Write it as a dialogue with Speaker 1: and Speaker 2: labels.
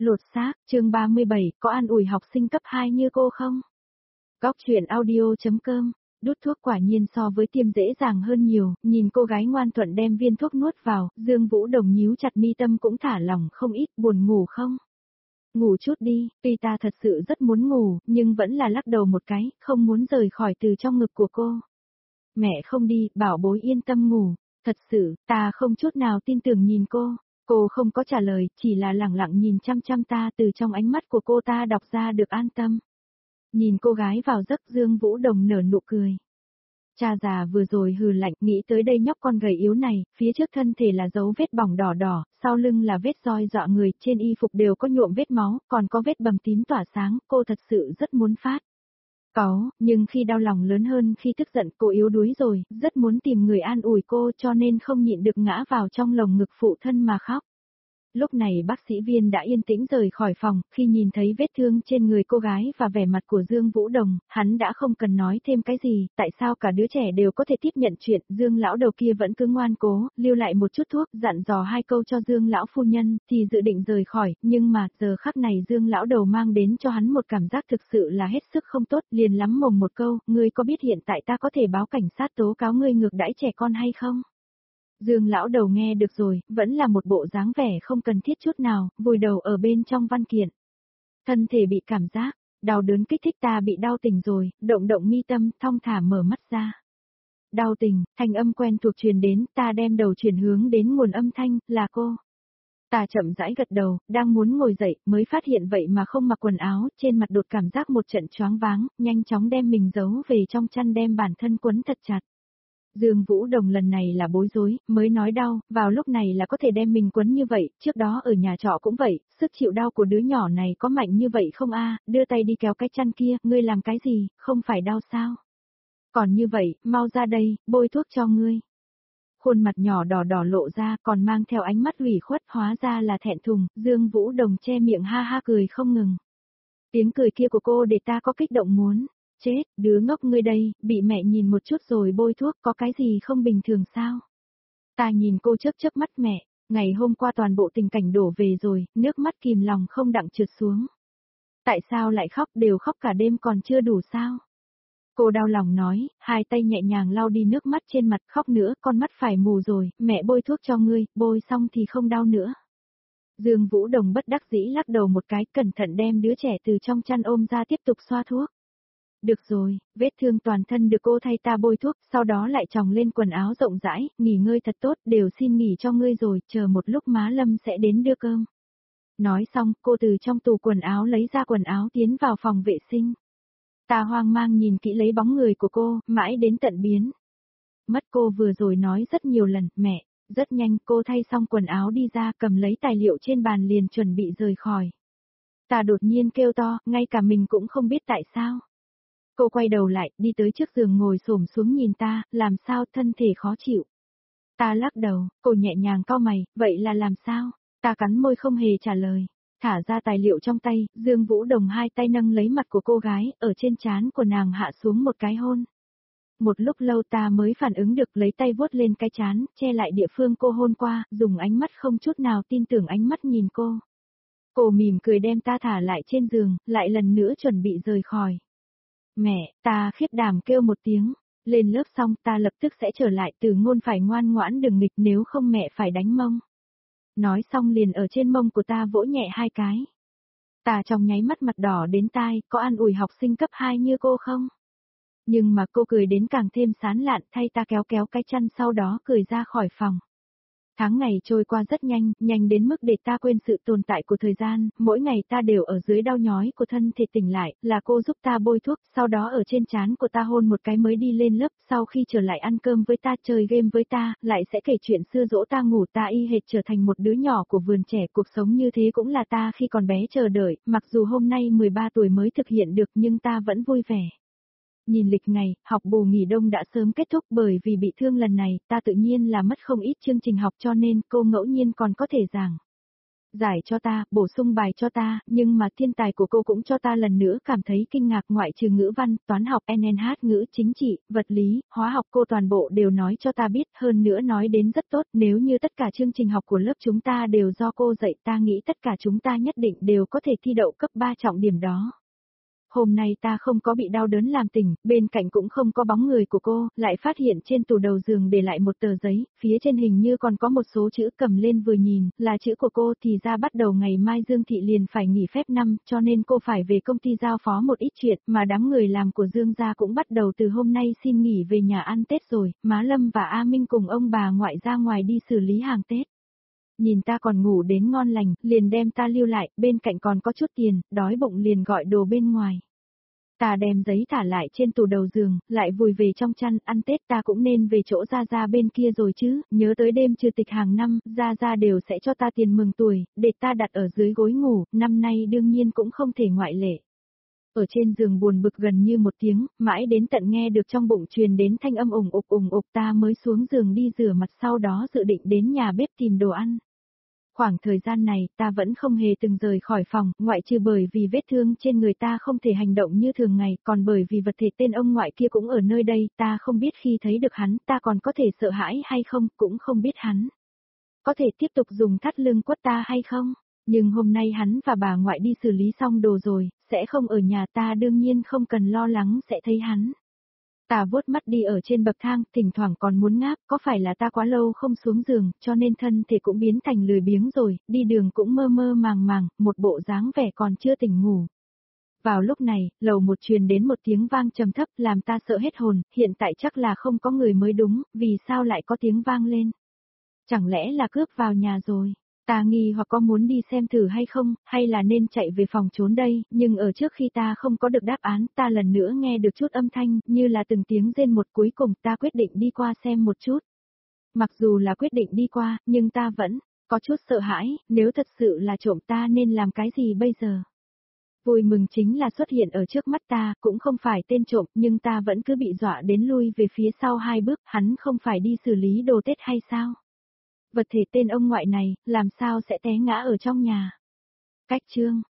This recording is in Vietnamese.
Speaker 1: Lột xác, chương 37, có an ủi học sinh cấp 2 như cô không? Góc truyện audio.com, đút thuốc quả nhiên so với tiêm dễ dàng hơn nhiều, nhìn cô gái ngoan thuận đem viên thuốc nuốt vào, Dương Vũ Đồng nhíu chặt mi tâm cũng thả lỏng không ít, buồn ngủ không? Ngủ chút đi, tuy ta thật sự rất muốn ngủ, nhưng vẫn là lắc đầu một cái, không muốn rời khỏi từ trong ngực của cô. Mẹ không đi, bảo bối yên tâm ngủ, thật sự, ta không chút nào tin tưởng nhìn cô. Cô không có trả lời, chỉ là lẳng lặng nhìn chăm chăm ta, từ trong ánh mắt của cô ta đọc ra được an tâm. Nhìn cô gái vào giấc, Dương Vũ Đồng nở nụ cười. Cha già vừa rồi hừ lạnh, nghĩ tới đây nhóc con gầy yếu này, phía trước thân thể là dấu vết bỏng đỏ đỏ, sau lưng là vết roi dọa người, trên y phục đều có nhuộm vết máu, còn có vết bầm tím tỏa sáng, cô thật sự rất muốn phát. Có, nhưng khi đau lòng lớn hơn khi tức giận cô yếu đuối rồi, rất muốn tìm người an ủi cô cho nên không nhịn được ngã vào trong lồng ngực phụ thân mà khóc. Lúc này bác sĩ Viên đã yên tĩnh rời khỏi phòng, khi nhìn thấy vết thương trên người cô gái và vẻ mặt của Dương Vũ Đồng, hắn đã không cần nói thêm cái gì, tại sao cả đứa trẻ đều có thể tiếp nhận chuyện, Dương lão đầu kia vẫn cứ ngoan cố, lưu lại một chút thuốc, dặn dò hai câu cho Dương lão phu nhân, thì dự định rời khỏi, nhưng mà, giờ khắc này Dương lão đầu mang đến cho hắn một cảm giác thực sự là hết sức không tốt, liền lắm mồm một câu, ngươi có biết hiện tại ta có thể báo cảnh sát tố cáo ngươi ngược đãi trẻ con hay không? Dương lão đầu nghe được rồi, vẫn là một bộ dáng vẻ không cần thiết chút nào, vùi đầu ở bên trong văn kiện. Thân thể bị cảm giác, đau đớn kích thích ta bị đau tỉnh rồi, động động mi tâm, thong thả mở mắt ra. Đau tỉnh, thanh âm quen thuộc truyền đến, ta đem đầu chuyển hướng đến nguồn âm thanh, là cô. Ta chậm rãi gật đầu, đang muốn ngồi dậy, mới phát hiện vậy mà không mặc quần áo, trên mặt đột cảm giác một trận choáng váng, nhanh chóng đem mình giấu về trong chăn đem bản thân quấn thật chặt. Dương Vũ Đồng lần này là bối rối, mới nói đau, vào lúc này là có thể đem mình quấn như vậy, trước đó ở nhà trọ cũng vậy, sức chịu đau của đứa nhỏ này có mạnh như vậy không a? Đưa tay đi kéo cái chăn kia, ngươi làm cái gì, không phải đau sao? Còn như vậy, mau ra đây, bôi thuốc cho ngươi. Khuôn mặt nhỏ đỏ đỏ lộ ra, còn mang theo ánh mắt ủy khuất, hóa ra là thẹn thùng, Dương Vũ Đồng che miệng ha ha cười không ngừng. Tiếng cười kia của cô để ta có kích động muốn. Chết, đứa ngốc ngươi đây, bị mẹ nhìn một chút rồi bôi thuốc có cái gì không bình thường sao? Ta nhìn cô chớp chớp mắt mẹ, ngày hôm qua toàn bộ tình cảnh đổ về rồi, nước mắt kìm lòng không đặng trượt xuống. Tại sao lại khóc, đều khóc cả đêm còn chưa đủ sao? Cô đau lòng nói, hai tay nhẹ nhàng lau đi nước mắt trên mặt, khóc nữa, con mắt phải mù rồi, mẹ bôi thuốc cho ngươi, bôi xong thì không đau nữa. Dương Vũ Đồng bất đắc dĩ lắc đầu một cái, cẩn thận đem đứa trẻ từ trong chăn ôm ra tiếp tục xoa thuốc. Được rồi, vết thương toàn thân được cô thay ta bôi thuốc, sau đó lại tròng lên quần áo rộng rãi, nghỉ ngơi thật tốt, đều xin nghỉ cho ngươi rồi, chờ một lúc má Lâm sẽ đến đưa cơm. Nói xong, cô từ trong tủ quần áo lấy ra quần áo tiến vào phòng vệ sinh. Ta hoang mang nhìn kỹ lấy bóng người của cô, mãi đến tận biến. Mất cô vừa rồi nói rất nhiều lần, mẹ, rất nhanh cô thay xong quần áo đi ra cầm lấy tài liệu trên bàn liền chuẩn bị rời khỏi. Ta đột nhiên kêu to, ngay cả mình cũng không biết tại sao. Cô quay đầu lại, đi tới trước giường ngồi xổm xuống nhìn ta, làm sao thân thể khó chịu. Ta lắc đầu, cô nhẹ nhàng cau mày, vậy là làm sao? Ta cắn môi không hề trả lời. Thả ra tài liệu trong tay, Dương Vũ Đồng hai tay nâng lấy mặt của cô gái, ở trên trán của nàng hạ xuống một cái hôn. Một lúc lâu ta mới phản ứng được lấy tay vuốt lên cái trán, che lại địa phương cô hôn qua, dùng ánh mắt không chút nào tin tưởng ánh mắt nhìn cô. Cô mỉm cười đem ta thả lại trên giường, lại lần nữa chuẩn bị rời khỏi. Mẹ, ta khiếp đảm kêu một tiếng, lên lớp xong ta lập tức sẽ trở lại Từ Ngôn phải ngoan ngoãn đừng nghịch nếu không mẹ phải đánh mông. Nói xong liền ở trên mông của ta vỗ nhẹ hai cái. Ta trong nháy mắt mặt đỏ đến tai, có an ủi học sinh cấp 2 như cô không? Nhưng mà cô cười đến càng thêm sán lạn thay ta kéo kéo cái chăn sau đó cười ra khỏi phòng. Tháng ngày trôi qua rất nhanh, nhanh đến mức để ta quên sự tồn tại của thời gian, mỗi ngày ta đều ở dưới đau nhói của thân thể tỉnh lại, là cô giúp ta bôi thuốc, sau đó ở trên trán của ta hôn một cái mới đi lên lớp, sau khi trở lại ăn cơm với ta chơi game với ta, lại sẽ kể chuyện xưa dỗ ta ngủ ta y hệt trở thành một đứa nhỏ của vườn trẻ, cuộc sống như thế cũng là ta khi còn bé chờ đợi, mặc dù hôm nay 13 tuổi mới thực hiện được nhưng ta vẫn vui vẻ. Nhìn lịch ngày, học bù nghỉ đông đã sớm kết thúc bởi vì bị thương lần này, ta tự nhiên là mất không ít chương trình học cho nên cô ngẫu nhiên còn có thể giảng. giải cho ta, bổ sung bài cho ta, nhưng mà thiên tài của cô cũng cho ta lần nữa cảm thấy kinh ngạc, ngoại trừ ngữ văn, toán học, NNH, ngữ chính trị, vật lý, hóa học, cô toàn bộ đều nói cho ta biết, hơn nữa nói đến rất tốt, nếu như tất cả chương trình học của lớp chúng ta đều do cô dạy, ta nghĩ tất cả chúng ta nhất định đều có thể thi đậu cấp 3 trọng điểm đó. Hôm nay ta không có bị đau đớn làm tỉnh, bên cạnh cũng không có bóng người của cô, lại phát hiện trên tủ đầu giường để lại một tờ giấy, phía trên hình như còn có một số chữ, cầm lên vừa nhìn, là chữ của cô, thì ra bắt đầu ngày mai Dương Thị liền phải nghỉ phép năm, cho nên cô phải về công ty giao phó một ít chuyện, mà đám người làm của Dương gia cũng bắt đầu từ hôm nay xin nghỉ về nhà ăn Tết rồi, má Lâm và A Minh cùng ông bà ngoại ra ngoài đi xử lý hàng Tết. Nhìn ta còn ngủ đến ngon lành, liền đem ta lưu lại, bên cạnh còn có chút tiền, đói bụng liền gọi đồ bên ngoài. Ta đem giấy thả lại trên tủ đầu giường, lại vùi về trong chăn, ăn Tết ta cũng nên về chỗ Gia Gia bên kia rồi chứ, nhớ tới đêm trừ tịch hàng năm, Gia Gia đều sẽ cho ta tiền mừng tuổi, để ta đặt ở dưới gối ngủ, năm nay đương nhiên cũng không thể ngoại lệ. Ở trên giường buồn bực gần như một tiếng, mãi đến tận nghe được trong bụng truyền đến thanh âm ủng ục ta mới xuống giường đi rửa mặt, sau đó dự định đến nhà bếp tìm đồ ăn. Khoảng thời gian này, ta vẫn không hề từng rời khỏi phòng, ngoại trừ bởi vì vết thương trên người ta không thể hành động như thường ngày, còn bởi vì vật thể tên ông ngoại kia cũng ở nơi đây, ta không biết khi thấy được hắn, ta còn có thể sợ hãi hay không, cũng không biết hắn có thể tiếp tục dùng thắt lưng quất ta hay không. Nhưng hôm nay hắn và bà ngoại đi xử lý xong đồ rồi, sẽ không ở nhà, ta đương nhiên không cần lo lắng sẽ thấy hắn. Ta vuốt mắt đi ở trên bậc thang, thỉnh thoảng còn muốn ngáp, có phải là ta quá lâu không xuống giường, cho nên thân thể cũng biến thành lười biếng rồi, đi đường cũng mơ mơ màng màng, một bộ dáng vẻ còn chưa tỉnh ngủ. Vào lúc này, lầu một truyền đến một tiếng vang trầm thấp làm ta sợ hết hồn, hiện tại chắc là không có người mới đúng, vì sao lại có tiếng vang lên? Chẳng lẽ là cướp vào nhà rồi? Ta nghi hoặc có muốn đi xem thử hay không, hay là nên chạy về phòng trốn đây, nhưng ở trước khi ta không có được đáp án, ta lần nữa nghe được chút âm thanh, như là từng tiếng rên một, cuối cùng ta quyết định đi qua xem một chút. Mặc dù là quyết định đi qua, nhưng ta vẫn có chút sợ hãi, nếu thật sự là trộm ta nên làm cái gì bây giờ? Vui mừng chính là xuất hiện ở trước mắt ta, cũng không phải tên trộm, nhưng ta vẫn cứ bị dọa đến lui về phía sau 2 bước, hắn không phải đi xử lý đồ Tết hay sao? Vật thể tên ông ngoại này, làm sao sẽ té ngã ở trong nhà? Cách chương